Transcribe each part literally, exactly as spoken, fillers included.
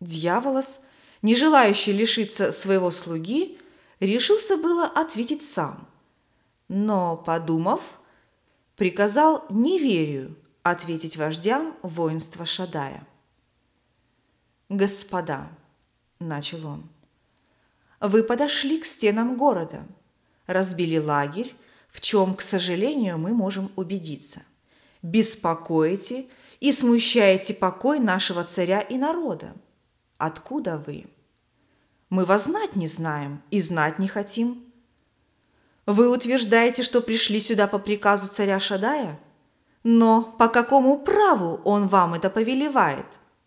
Дьяволос, не желающий лишиться своего слуги, решился было ответить сам, но, подумав, приказал Неверию ответить вождям воинства Шадая. «Господа», – начал он, – «вы подошли к стенам города, разбили лагерь, в чем, к сожалению, мы можем убедиться, беспокоите и смущаете покой нашего царя и народа. Откуда вы? Мы вас знать не знаем и знать не хотим. Вы утверждаете, что пришли сюда по приказу царя Шадая? Но по какому праву он вам это повелевает?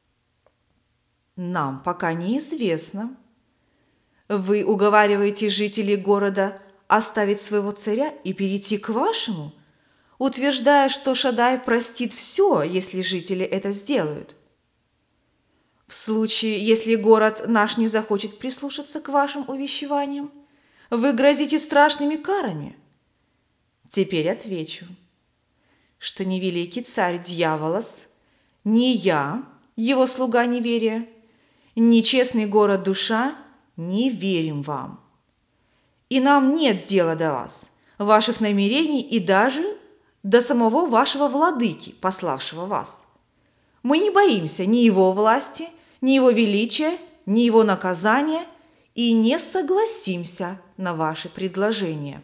Нам пока неизвестно. Вы уговариваете жителей города оставить своего царя и перейти к вашему, утверждая, что Шадай простит все, если жители это сделают. В случае, если город наш не захочет прислушаться к вашим увещеваниям, вы грозите страшными карами. Теперь отвечу, что ни великий царь Дьяволос, ни я, его слуга Неверия, ни честный город Душа не верим вам. И нам нет дела до вас, ваших намерений и даже до самого вашего владыки, пославшего вас. Мы не боимся ни его власти, ни его величия, ни его наказания и не согласимся на ваши предложения.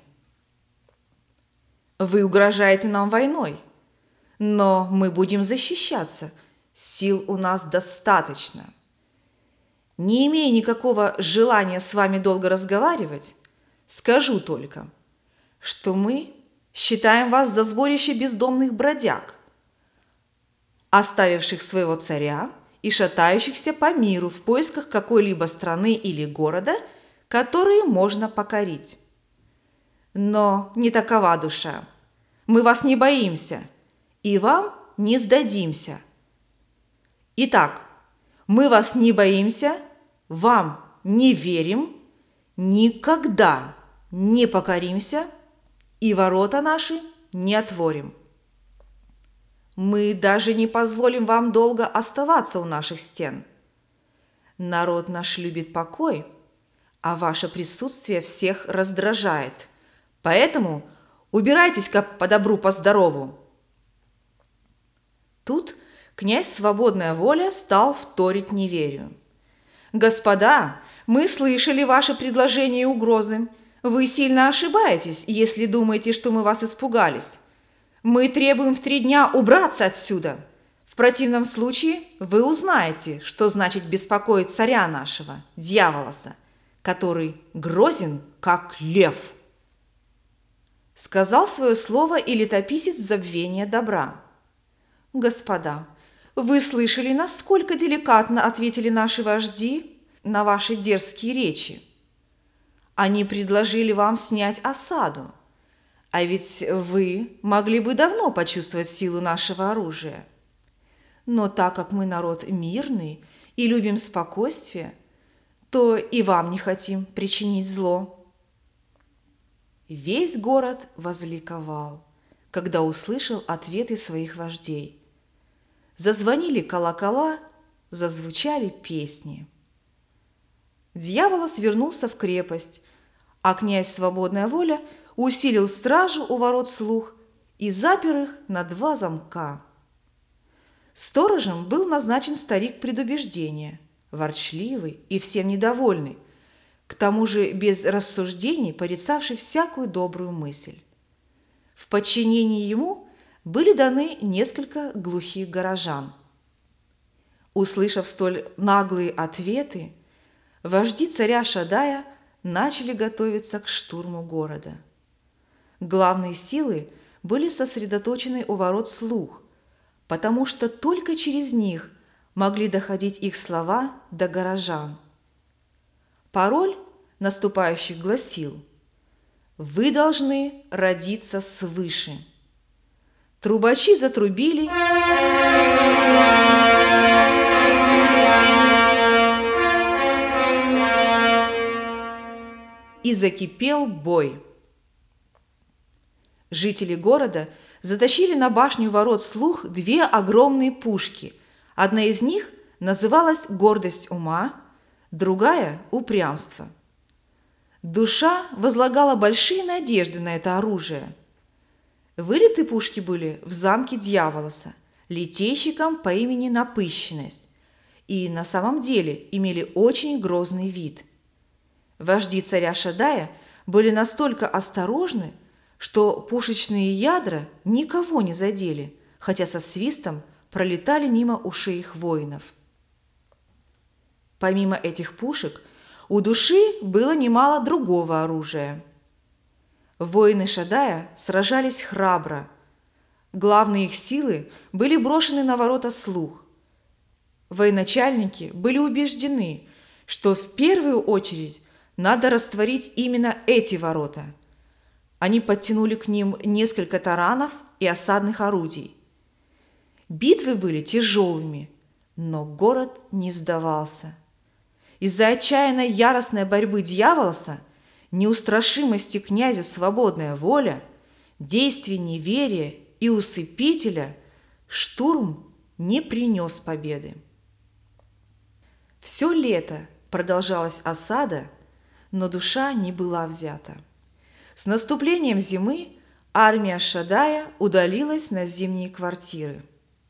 Вы угрожаете нам войной, но мы будем защищаться, сил у нас достаточно. Не имея никакого желания с вами долго разговаривать, скажу только, что мы считаем вас за сборище бездомных бродяг, оставивших своего царя и шатающихся по миру в поисках какой-либо страны или города, которые можно покорить. Но не такова душа. Мы вас не боимся и вам не сдадимся. Итак, мы вас не боимся, вам не верим, никогда не покоримся и ворота наши не отворим. Мы даже не позволим вам долго оставаться у наших стен. Народ наш любит покой, а ваше присутствие всех раздражает. Поэтому убирайтесь как по добру, по здорову. Тут князь Свободная Воля стал вторить Неверию. Господа, мы слышали ваши предложения и угрозы. Вы сильно ошибаетесь, если думаете, что мы вас испугались. Мы требуем в три дня убраться отсюда. В противном случае вы узнаете, что значит беспокоить царя нашего, Дьяволоса, который грозен, как лев. Сказал свое слово и летописец забвения добра. Господа, вы слышали, насколько деликатно ответили наши вожди на ваши дерзкие речи. Они предложили вам снять осаду, а ведь вы могли бы давно почувствовать силу нашего оружия. Но так как мы народ мирный и любим спокойствие, то и вам не хотим причинить зло. Весь город возликовал, когда услышал ответы своих вождей. Зазвонили колокола, зазвучали песни. Дьяволос вернулся в крепость, а князь Свободная Воля усилил стражу у ворот слуг и запер их на два замка. Сторожем был назначен старик предубеждения, ворчливый и всем недовольный, к тому же без рассуждений порицавший всякую добрую мысль. В подчинении ему были даны несколько глухих горожан. Услышав столь наглые ответы, вожди царя Шадая начали готовиться к штурму города. Главные силы были сосредоточены у ворот слуг, потому что только через них могли доходить их слова до горожан. Пароль наступающих гласил: «Вы должны родиться свыше». Трубачи затрубили, и закипел бой. Жители города затащили на башню ворот слуг две огромные пушки. Одна из них называлась гордость ума, другая – упрямство. Душа возлагала большие надежды на это оружие. Вылеты пушки были в замке Дьяволоса, литейщиком по имени Напыщенность, и на самом деле имели очень грозный вид. Вожди царя Шадая были настолько осторожны, что пушечные ядра никого не задели, хотя со свистом пролетали мимо ушей их воинов. Помимо этих пушек, у души было немало другого оружия. Воины Шадая сражались храбро. Главные их силы были брошены на ворота слух. Военачальники были убеждены, что в первую очередь надо растворить именно эти ворота. Они подтянули к ним несколько таранов и осадных орудий. Битвы были тяжелыми, но город не сдавался. Из-за отчаянной яростной борьбы Дьяволоса, неустрашимости князя Свободная Воля, действий неверия и усыпителя штурм не принес победы. Все лето продолжалась осада, но душа не была взята. С наступлением зимы армия Шадая удалилась на зимние квартиры.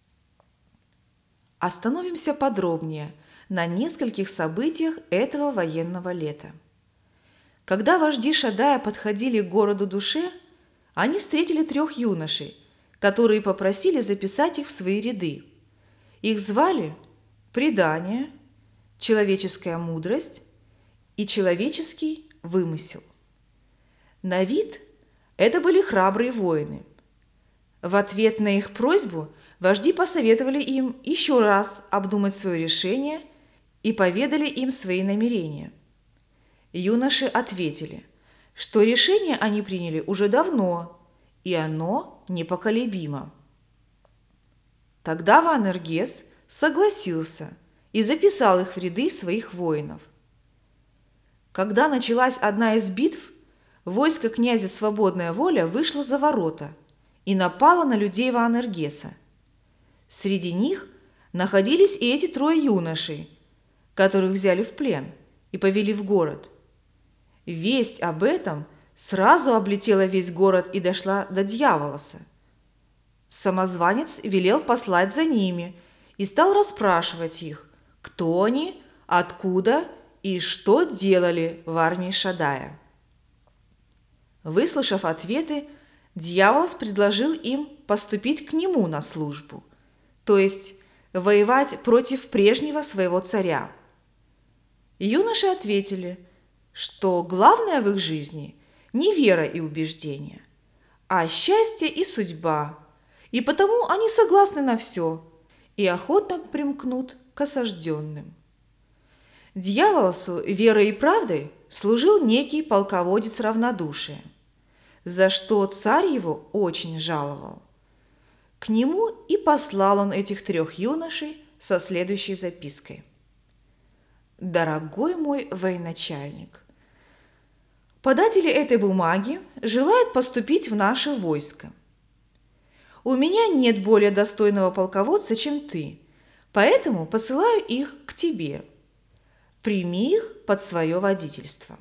Остановимся подробнее на нескольких событиях этого военного лета. Когда вожди Шадая подходили к городу Душе, они встретили трех юношей, которые попросили записать их в свои ряды. Их звали Предание, Человеческая мудрость и Человеческий вымысел. На вид это были храбрые воины. В ответ на их просьбу вожди посоветовали им еще раз обдумать свое решение и поведали им свои намерения. Юноши ответили, что решение они приняли уже давно, и оно непоколебимо. Тогда Ваенергес согласился и записал их в ряды своих воинов. Когда началась одна из битв, войско князя Свободная Воля вышло за ворота и напало на людей Ваенергеса. Среди них находились и эти трое юношей, которых взяли в плен и повели в город. Весть об этом сразу облетела весь город и дошла до Дьяволоса. Самозванец велел послать за ними и стал расспрашивать их, кто они, откуда и что делали в армии Шадая. Выслушав ответы, Дьяволос предложил им поступить к нему на службу, то есть воевать против прежнего своего царя. Юноши ответили, что главное в их жизни не вера и убеждение, а счастье и судьба, и потому они согласны на все и охотно примкнут к осажденным. Дьяволосу верой и правдой служил некий полководец равнодушия, за что царь его очень жаловал. К нему и послал он этих трех юношей со следующей запиской. «Дорогой мой военачальник, податели этой бумаги желают поступить в наше войско. У меня нет более достойного полководца, чем ты, поэтому посылаю их к тебе. Прими их под свое водительство».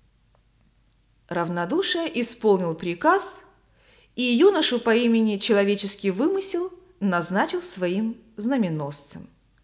Равнодушие исполнил приказ, и юношу по имени Человеческий вымысел назначил своим знаменосцем.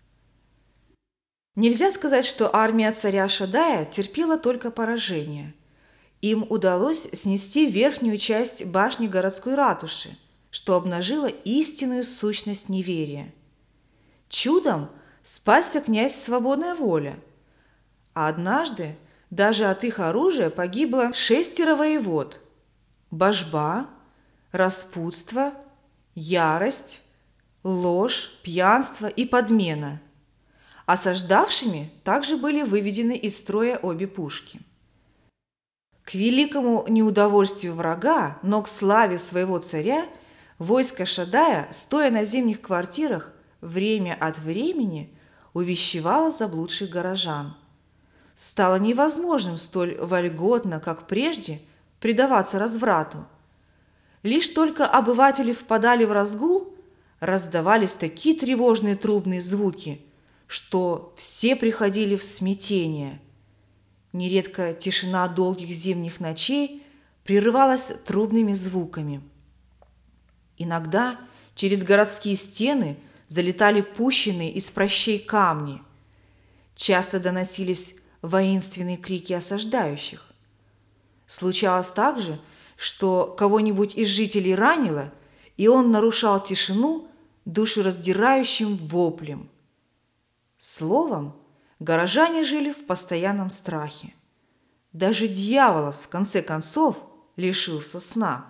Нельзя сказать, что армия царя Шадая терпела только поражение. Им удалось снести верхнюю часть башни городской ратуши, что обнажило истинную сущность неверия. Чудом спасся князь Свободная Воля, а однажды даже от их оружия погибло шестеро воевод: божба, распутство, ярость, ложь, пьянство и подмена. Осаждавшими также были выведены из строя обе пушки. К великому неудовольствию врага, но к славе своего царя, войско Шадая, стоя на зимних квартирах, время от времени увещевало заблудших горожан. Стало невозможным столь вольготно, как прежде, предаваться разврату. Лишь только обыватели впадали в разгул, раздавались такие тревожные трубные звуки, что все приходили в смятение. Нередко тишина долгих зимних ночей прерывалась трубными звуками. Иногда через городские стены залетали пущенные из прощей камни. Часто доносились воинственные крики осаждающих. Случалось также, что кого-нибудь из жителей ранило, и он нарушал тишину душераздирающим воплем. Словом, горожане жили в постоянном страхе. Даже дьявол, в конце концов, лишился сна.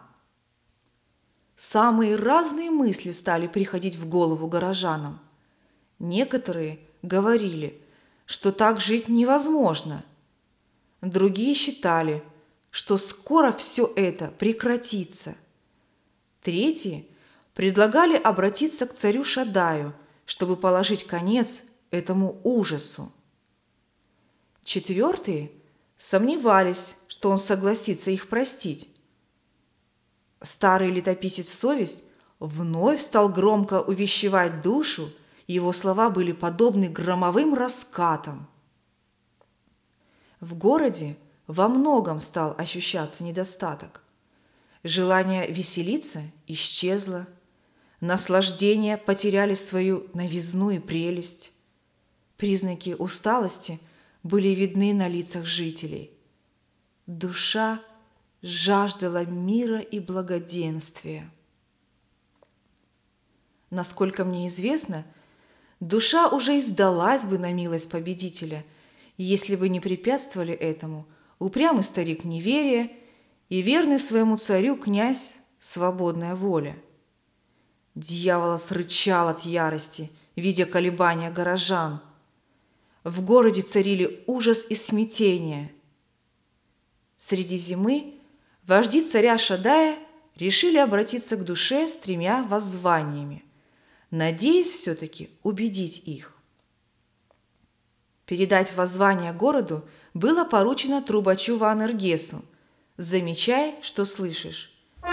Самые разные мысли стали приходить в голову горожанам. Некоторые говорили, что так жить невозможно. Другие считали, что скоро все это прекратится. Третьи предлагали обратиться к царю Шадаю, чтобы положить конец этому ужасу. Четвертые сомневались, что он согласится их простить. Старый летописец Совесть вновь стал громко увещевать душу, и его слова были подобны громовым раскатам. В городе во многом стал ощущаться недостаток. Желание веселиться исчезло, наслаждения потеряли свою новизну и прелесть. Признаки усталости были видны на лицах жителей. Душа жаждала мира и благоденствия. Насколько мне известно, душа уже издалась бы на милость победителя, если бы не препятствовали этому упрямый старик неверия и верный своему царю князь Свободная Воля. Дьявол рычал от ярости, видя колебания горожан. В городе царили ужас и смятение. Среди зимы вожди царя Шадая решили обратиться к душе с тремя воззваниями, надеясь все-таки убедить их. Передать воззвание городу было поручено трубачу Ваанергесу. Замечай, что слышишь.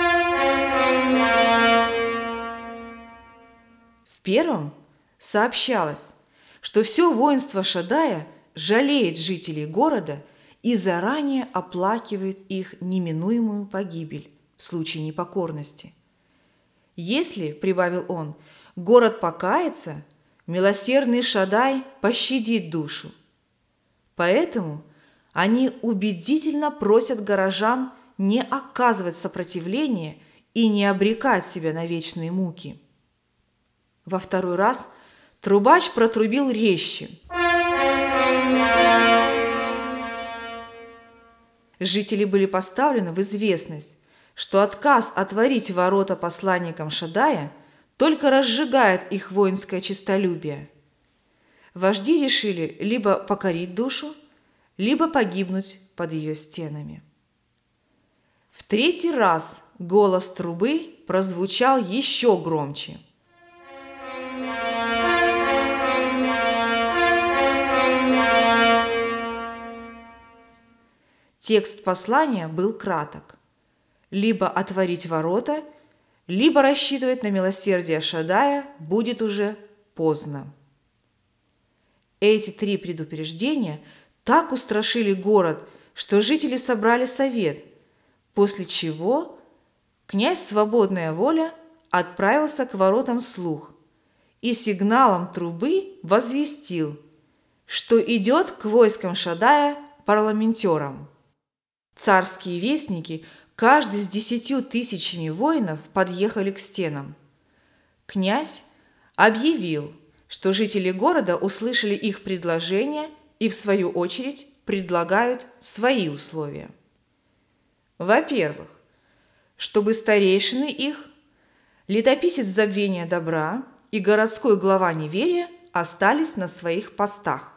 В первом сообщалось, что все воинство Шадая жалеет жителей города и заранее оплакивает их неминуемую погибель в случае непокорности. Если, прибавил он, город покается, милосердный Шадай пощадит душу. Поэтому они убедительно просят горожан не оказывать сопротивления и не обрекать себя на вечные муки. Во второй раз трубач протрубил резче. Жители были поставлены в известность, что отказ отворить ворота посланникам Шадая только разжигает их воинское честолюбие. Вожди решили либо покорить душу, либо погибнуть под ее стенами. В третий раз голос трубы прозвучал еще громче. Текст послания был краток. Либо отворить ворота, либо рассчитывать на милосердие Шадая будет уже поздно. Эти три предупреждения так устрашили город, что жители собрали совет, после чего князь Свободная Воля отправился к воротам Слух и сигналом трубы возвестил, что идет к войскам Шадая парламентером. Царские вестники, каждый с десятью тысячами воинов, подъехали к стенам. Князь объявил, что жители города услышали их предложение и, в свою очередь, предлагают свои условия. Во-первых, чтобы старейшины их, летописец Забвения Добра и городской глава Неверия остались на своих постах.